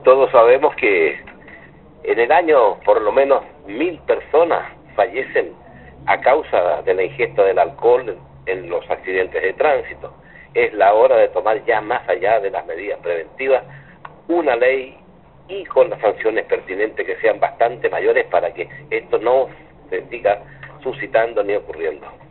todos sabemos que en el año por lo menos 1000 personas fallecen a causa de la ingesta del alcohol en los accidentes de tránsito. Es la hora de tomar ya, más allá de las medidas preventivas, una ley y con las sanciones pertinentes que sean bastante mayores para que esto no se siga suscitando ni ocurriendo.